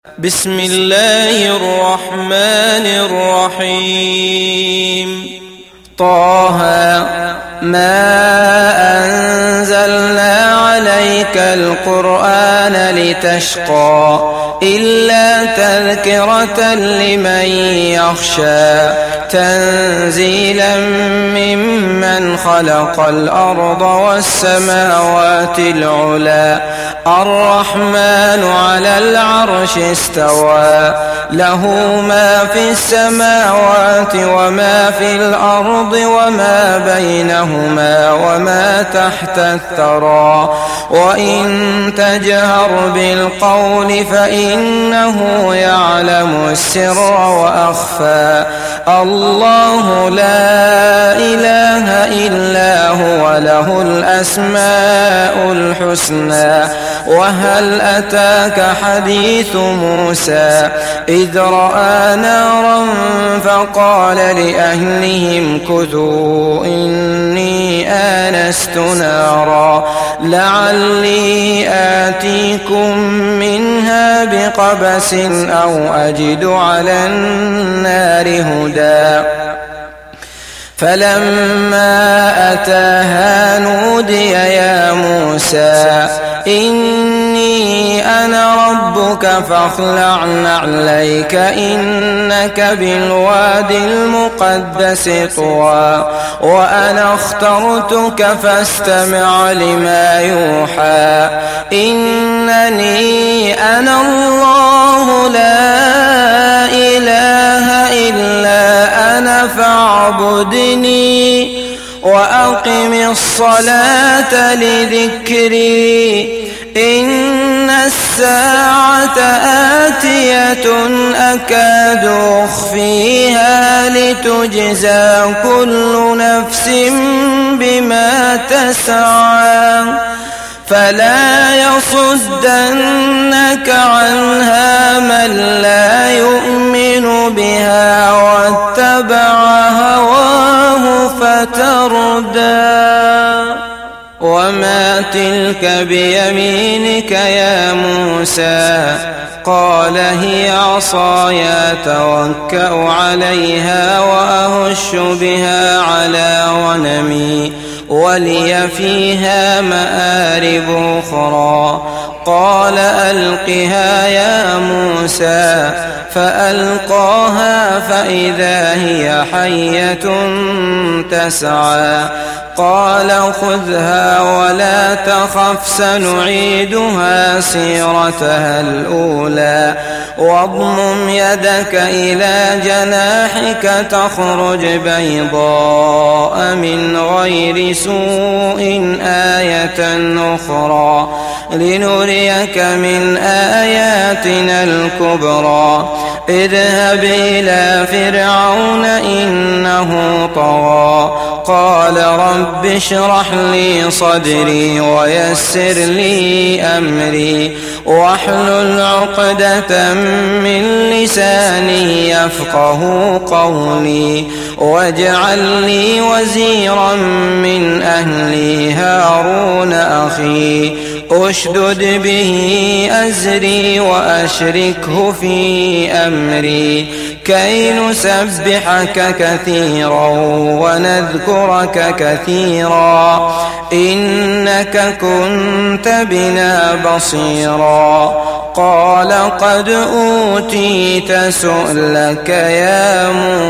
بسم الله الرحمن الرحيم. طه ما أنزلنا عليك القرآن لتشقى إلا تذكرة لمن يخشى تنزيلا ممن خلق الأرض والسماوات العلى الرحمن على العرش استوى له ما في السماوات وما في الأرض وما بينهما وما تحت الثرى وإن تجهر بالقول فإنه يعلم السر وأخفى الله لا إله إلا هو له الأسماء الحسنى. وهل أتاك حديث موسى إذ رأى نارا فقال لأهلهم كثوا إني آنست نارا لعلي آتيكم منها بقبس أو أجد على النار هدى. فلما أتاها نودي يا موسى إني أنا ربك فاخلع نعليك إنك بالوادي المقدس طوى وأنا اخترتك فاستمع لما يوحى إنني أنا الله لا إله إلا أنا فاعبدني وأقم الصلاة لذكري إن الساعة آتية أكاد أخفيها لتجزى كل نفس بما تسعى فلا يصدنك عنها من لا يؤمن بها واتبع هواه فتردى. وما تلك بيمينك يا موسى قال هي عصاي أتوكأ عليها وأهش بها على غنمي ولي فيها مآرب أخرى قال ألقها يا موسى فألقاها فإذا هي حية تسعى قال خذها ولا تخف سنعيدها سيرتها الأولى واضمم يدك إلى جناحك تخرج بيضاء من غير سوء آية أخرى لنريك من آياتنا الكبرى اذهب إلى فرعون إنه طغى قال رب اشرح لي صدري ويسر لي أمري واحلل عقدة من لساني يفقه قولي واجعل لي وزيرا من أهلي هارون أخي أشدد به أزري وأشركه في أمري كي نسبحك كثيرا ونذكرك كثيرا إنك كنت بنا بصيرا قال قد أوتيت سؤلك يا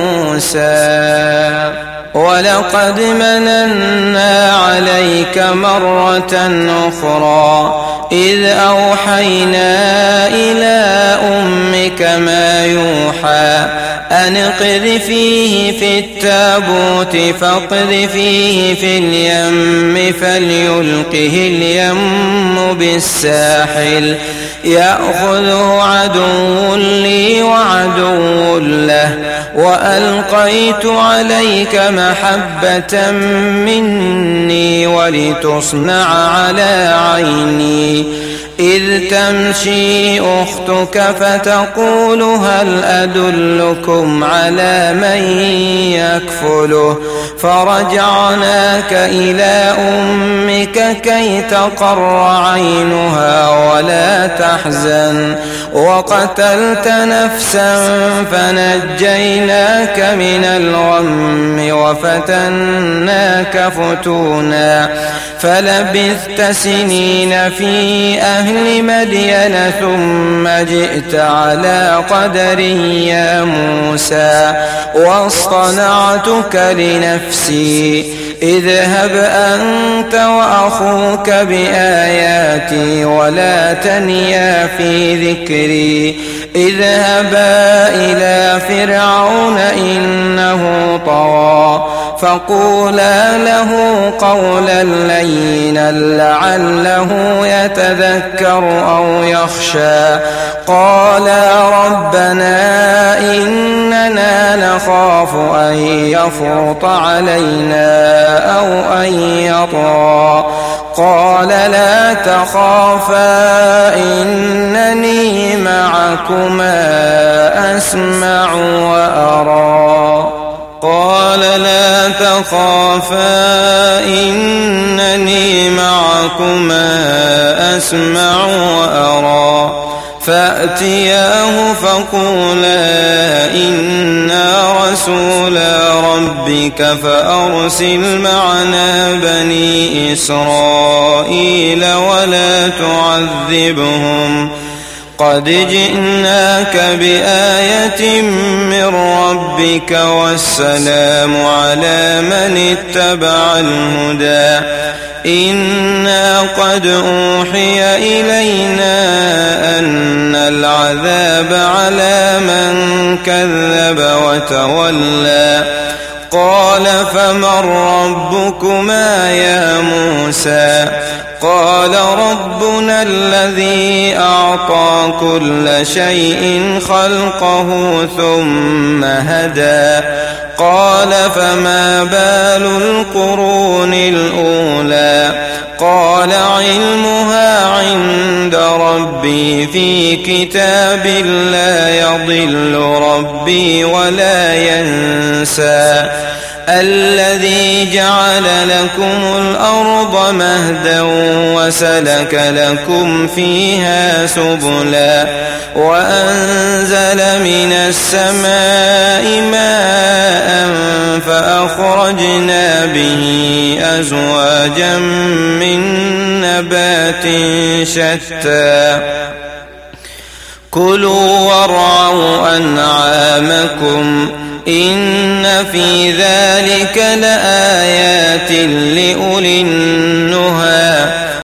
موسى ولقد مننا عليك مرة أخرى إذ أوحينا إلى أمك ما يوحى أن اقذفيه في التابوت فاقذفيه في اليم فليلقه اليم بالساحل يأخذه عدو لي وعدو له وألقيت عليك محبة مني ولتصنع على عيني إذ تمشي أختك فتقول هل أدلكم على من يكفله فرجعناك إلى أمك كي تقر عينها ولا تحزن وقتلت نفسا فنجيناك من الغم وفتناك فتونا فلبثت سنين في أهل مدين ثم جئت على قدري يا موسى واصطنعتك لنفسي اذهب أنت وأخوك بآياتي ولا تنيا في ذكري اذهبا إلى فرعون إنه طغى فقولا له قولا لينا لعله يتذكر أو يخشى قالا ربنا إننا نخاف أن يفرط علينا أو أن يطغى قال لا تخافا إنني معكما أسمع وأرى قال لا تخافا إنني معكما أسمع وأرى فأتياه فقولا إنا رسولا ربك فأرسل معنا بني إسرائيل ولا تعذبهم قد جئناك بآية من ربك والسلام على من اتبع الهدى إنا قد أوحي إلينا أن العذاب على من كذب وتولى قال فمن ربكما يا موسى قال ربنا الذي أعطى كل شيء خلقه ثم هدى قال فما بال القرون الأولى قال علمها عند ربي في كتاب لا يضل ربي ولا ينسى الذي جعل لكم الأرض مهدا وسلك لكم فيها سبلا وأنزل من السماء ماء فأخرجنا به أزواجا من نبات شتى كلوا وارعوا أنعامكم إن في ذلك لآيات لأولي النهى